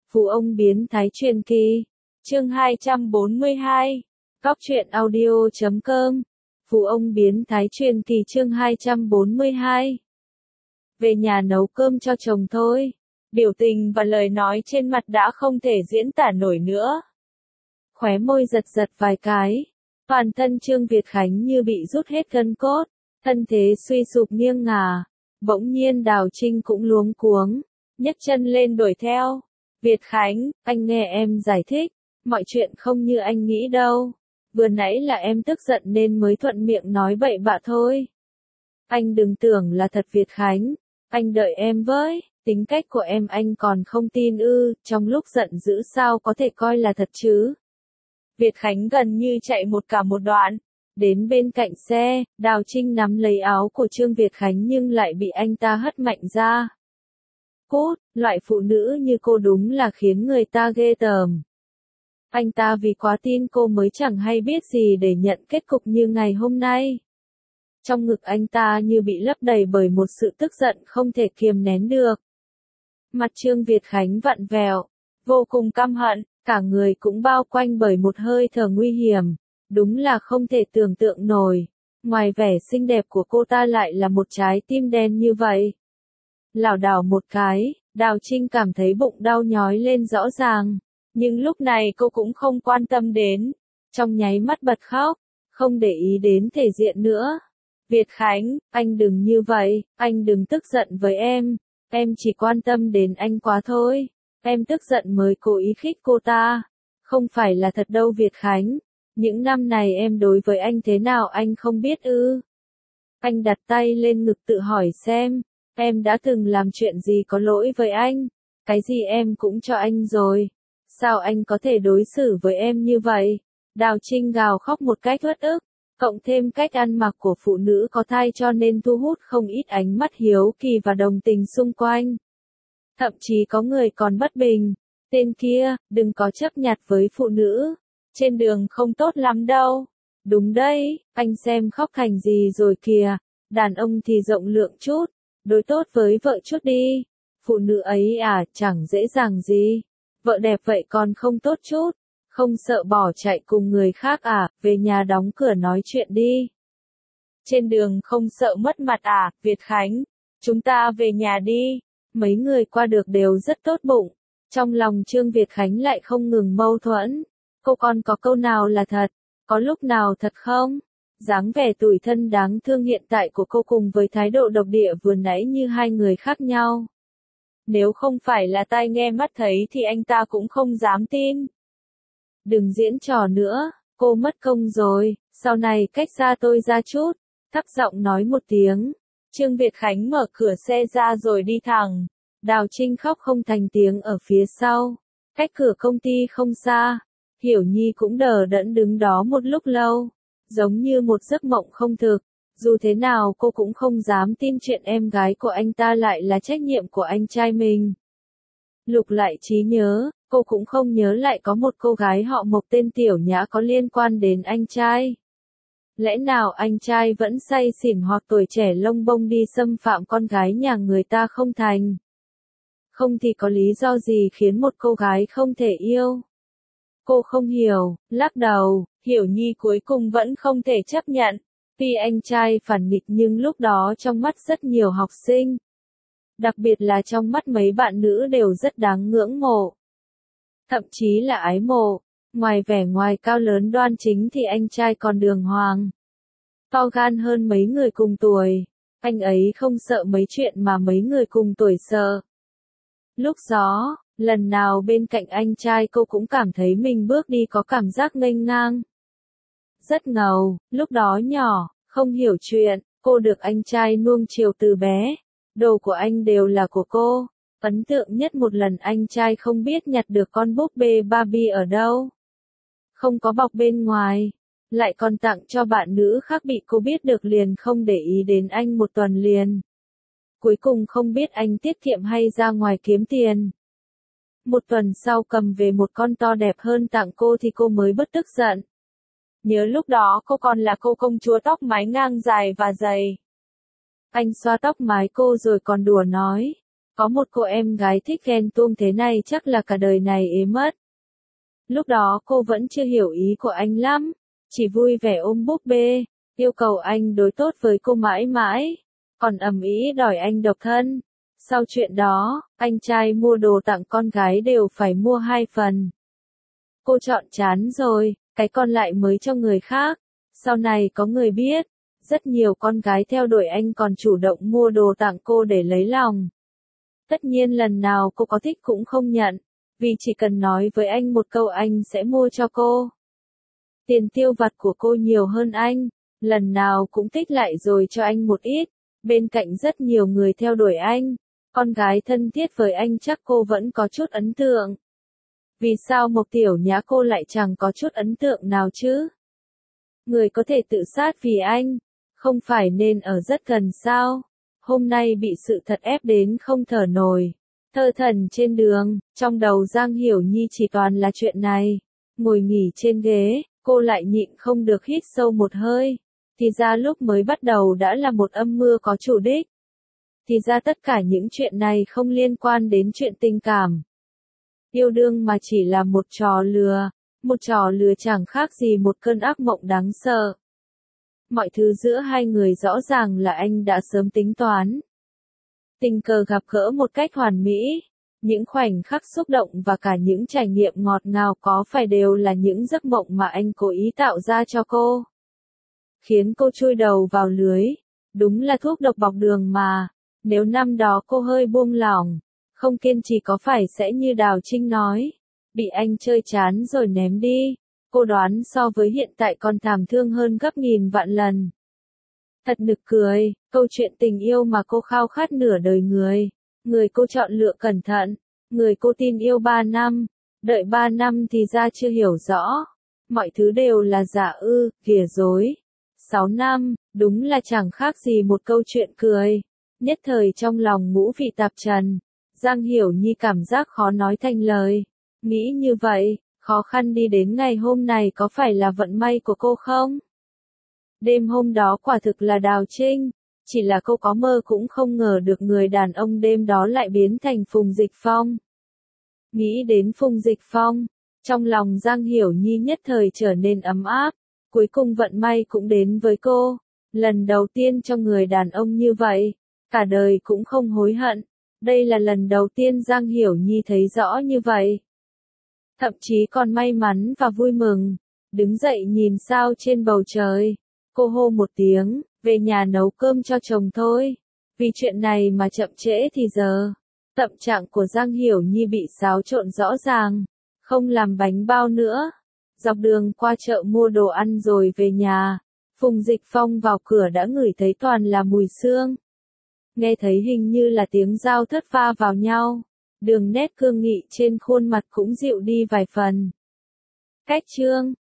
Phú ông biến thái truyền kỳ. Chương 242. Góc truyện audio.com. Phú ông biến thái truyền kỳ chương 242. Về nhà nấu cơm cho chồng thôi. Biểu tình và lời nói trên mặt đã không thể diễn tả nổi nữa. Khóe môi giật giật vài cái. Toàn thân Trương Việt Khánh như bị rút hết gân cốt. Thân thế suy sụp nghiêng ngả. Bỗng nhiên Đào Trinh cũng luống cuống. Nhấc chân lên đuổi theo. Việt Khánh, anh nghe em giải thích. Mọi chuyện không như anh nghĩ đâu. Vừa nãy là em tức giận nên mới thuận miệng nói bậy bạ thôi. Anh đừng tưởng là thật Việt Khánh. Anh đợi em với. Tính cách của em anh còn không tin ư. Trong lúc giận dữ sao có thể coi là thật chứ. Việt Khánh gần như chạy một đoạn. Đến bên cạnh xe, Đào Trinh nắm lấy áo của Trương Việt Khánh nhưng lại bị anh ta hất mạnh ra. Cút, loại phụ nữ như cô đúng là khiến người ta ghê tởm. Anh ta vì quá tin cô mới chẳng hay biết gì để nhận kết cục như ngày hôm nay. Trong ngực anh ta như bị lấp đầy bởi một sự tức giận không thể kiềm nén được. Mặt Trương Việt Khánh vặn vẹo, vô cùng căm hận, cả người cũng bao quanh bởi một hơi thở nguy hiểm. Đúng là không thể tưởng tượng nổi. Ngoài vẻ xinh đẹp của cô ta lại là một trái tim đen như vậy. Lảo đảo một cái, Đào Trinh cảm thấy bụng đau nhói lên rõ ràng. Nhưng lúc này cô cũng không quan tâm đến. Trong nháy mắt bật khóc, không để ý đến thể diện nữa. Việt Khánh, anh đừng như vậy, anh đừng tức giận với em. Em chỉ quan tâm đến anh quá thôi. Em tức giận mới cố ý khích cô ta. Không phải là thật đâu Việt Khánh. Những năm này em đối với anh thế nào anh không biết ư? Anh đặt tay lên ngực tự hỏi xem, em đã từng làm chuyện gì có lỗi với anh? Cái gì em cũng cho anh rồi. Sao anh có thể đối xử với em như vậy? Đào Trinh gào khóc một cách uất ức, cộng thêm cách ăn mặc của phụ nữ có thai cho nên thu hút không ít ánh mắt hiếu kỳ và đồng tình xung quanh. Thậm chí có người còn bất bình. Tên kia, đừng có chấp nhặt với phụ nữ. Trên đường không tốt lắm đâu. Đúng đấy, anh xem khóc thành gì rồi kìa. Đàn ông thì rộng lượng chút. Đối tốt với vợ chút đi. Phụ nữ ấy à, chẳng dễ dàng gì. Vợ đẹp vậy còn không tốt chút. Không sợ bỏ chạy cùng người khác à, về nhà đóng cửa nói chuyện đi. Trên đường không sợ mất mặt à, Việt Khánh. Chúng ta về nhà đi. Mấy người qua được đều rất tốt bụng. Trong lòng Trương Việt Khánh lại không ngừng mâu thuẫn. Cô còn có câu nào là thật? Có lúc nào thật không? Dáng vẻ tủi thân đáng thương hiện tại của cô cùng với thái độ độc địa vừa nãy như hai người khác nhau. Nếu không phải là tai nghe mắt thấy thì anh ta cũng không dám tin. Đừng diễn trò nữa, cô mất công rồi, sau này cách xa tôi ra chút. Thấp giọng nói một tiếng. Trương Việt Khánh mở cửa xe ra rồi đi thẳng. Đào Trinh khóc không thành tiếng ở phía sau. Cách cửa công ty không xa. Hiểu Nhi cũng đờ đẫn đứng đó một lúc lâu. Giống như một giấc mộng không thực. Dù thế nào cô cũng không dám tin chuyện em gái của anh ta lại là trách nhiệm của anh trai mình. Lục lại trí nhớ, cô cũng không nhớ lại có một cô gái họ Mộc tên Tiểu Nhã có liên quan đến anh trai. Lẽ nào anh trai vẫn say xỉn hoặc tuổi trẻ lông bông đi xâm phạm con gái nhà người ta không thành? Không thì có lý do gì khiến một cô gái không thể yêu? Cô không hiểu, lắc đầu, Hiểu Nhi cuối cùng vẫn không thể chấp nhận. Tuy anh trai phản nghịch nhưng lúc đó trong mắt rất nhiều học sinh. Đặc biệt là trong mắt mấy bạn nữ đều rất đáng ngưỡng mộ. Thậm chí là ái mộ. Ngoài vẻ ngoài cao lớn đoan chính thì anh trai còn đường hoàng. To gan hơn mấy người cùng tuổi. Anh ấy không sợ mấy chuyện mà mấy người cùng tuổi sợ. Lúc đó, lần nào bên cạnh anh trai cô cũng cảm thấy mình bước đi có cảm giác nghênh ngang. Rất ngầu, lúc đó nhỏ, không hiểu chuyện, cô được anh trai nuông chiều từ bé. Đồ của anh đều là của cô. Ấn tượng nhất một lần anh trai không biết nhặt được con búp bê Barbie ở đâu. Không có bọc bên ngoài. Lại còn tặng cho bạn nữ khác bị cô biết được liền không để ý đến anh một tuần liền. Cuối cùng không biết anh tiết kiệm hay ra ngoài kiếm tiền. Một tuần sau cầm về một con to đẹp hơn tặng cô thì cô mới bớt tức giận. Nhớ lúc đó cô còn là cô công chúa tóc mái ngang dài và dày. Anh xoa tóc mái cô rồi còn đùa nói. Có một cô em gái thích ghen tuông thế này chắc là cả đời này ế mất. Lúc đó cô vẫn chưa hiểu ý của anh lắm, chỉ vui vẻ ôm búp bê, yêu cầu anh đối tốt với cô mãi mãi, còn ầm ĩ đòi anh độc thân. Sau chuyện đó, anh trai mua đồ tặng con gái đều phải mua 2 phần. Cô chọn chán rồi, cái còn lại mới cho người khác. Sau này có người biết, rất nhiều con gái theo đuổi anh còn chủ động mua đồ tặng cô để lấy lòng. Tất nhiên lần nào cô có thích cũng không nhận, vì chỉ cần nói với anh một câu anh sẽ mua cho cô. Tiền tiêu vặt của cô nhiều hơn anh, lần nào cũng tích lại rồi cho anh một ít, bên cạnh rất nhiều người theo đuổi anh, con gái thân thiết với anh chắc cô vẫn có chút ấn tượng. Vì sao Mộc Tiểu Nhã cô lại chẳng có chút ấn tượng nào chứ? Người có thể tự sát vì anh, không phải nên ở rất gần sao? Hôm nay bị sự thật ép đến không thở nổi. Thơ thần trên đường, trong đầu Giang Hiểu Nhi chỉ toàn là chuyện này. Ngồi nghỉ trên ghế, cô lại nhịn không được hít sâu một hơi. Thì ra lúc mới bắt đầu đã là một âm mưu có chủ đích. Thì ra tất cả những chuyện này không liên quan đến chuyện tình cảm. Yêu đương mà chỉ là một trò lừa chẳng khác gì một cơn ác mộng đáng sợ. Mọi thứ giữa hai người rõ ràng là anh đã sớm tính toán. Tình cờ gặp gỡ một cách hoàn mỹ, những khoảnh khắc xúc động và cả những trải nghiệm ngọt ngào có phải đều là những giấc mộng mà anh cố ý tạo ra cho cô. Khiến cô chui đầu vào lưới, đúng là thuốc độc bọc đường mà, nếu năm đó cô hơi buông lỏng, không kiên trì có phải sẽ như Đào Trinh nói, bị anh chơi chán rồi ném đi, cô đoán so với hiện tại còn thảm thương hơn gấp nghìn vạn lần. Thật nực cười, câu chuyện tình yêu mà cô khao khát nửa đời người cô chọn lựa cẩn thận, người cô tin yêu 3 năm, đợi 3 năm thì ra chưa hiểu rõ, mọi thứ đều là giả kìa dối. 6 năm, đúng là chẳng khác gì một câu chuyện cười. Nhất thời trong lòng ngũ vị tạp trần, Giang Hiểu Nhi cảm giác khó nói thành lời. Nghĩ như vậy, khó khăn đi đến ngày hôm này có phải là vận may của cô không? Đêm hôm đó quả thực là Đào Trinh, chỉ là cô có mơ cũng không ngờ được người đàn ông đêm đó lại biến thành Phùng Dịch Phong. Nghĩ đến Phùng Dịch Phong, trong lòng Giang Hiểu Nhi nhất thời trở nên ấm áp, cuối cùng vận may cũng đến với cô, lần đầu tiên cho người đàn ông như vậy, cả đời cũng không hối hận, đây là lần đầu tiên Giang Hiểu Nhi thấy rõ như vậy. Thậm chí còn may mắn và vui mừng, đứng dậy nhìn sao trên bầu trời, cô hô một tiếng, về nhà nấu cơm cho chồng thôi, vì chuyện này mà chậm trễ thì giờ. Tâm trạng của Giang Hiểu Nhi bị xáo trộn rõ ràng, không làm bánh bao nữa. Dọc đường qua chợ mua đồ ăn rồi về nhà, Phùng Dịch Phong vào cửa đã ngửi thấy toàn là mùi xương. Nghe thấy hình như là tiếng dao thớt va vào nhau, đường nét cương nghị trên khuôn mặt cũng dịu đi vài phần. Cách chương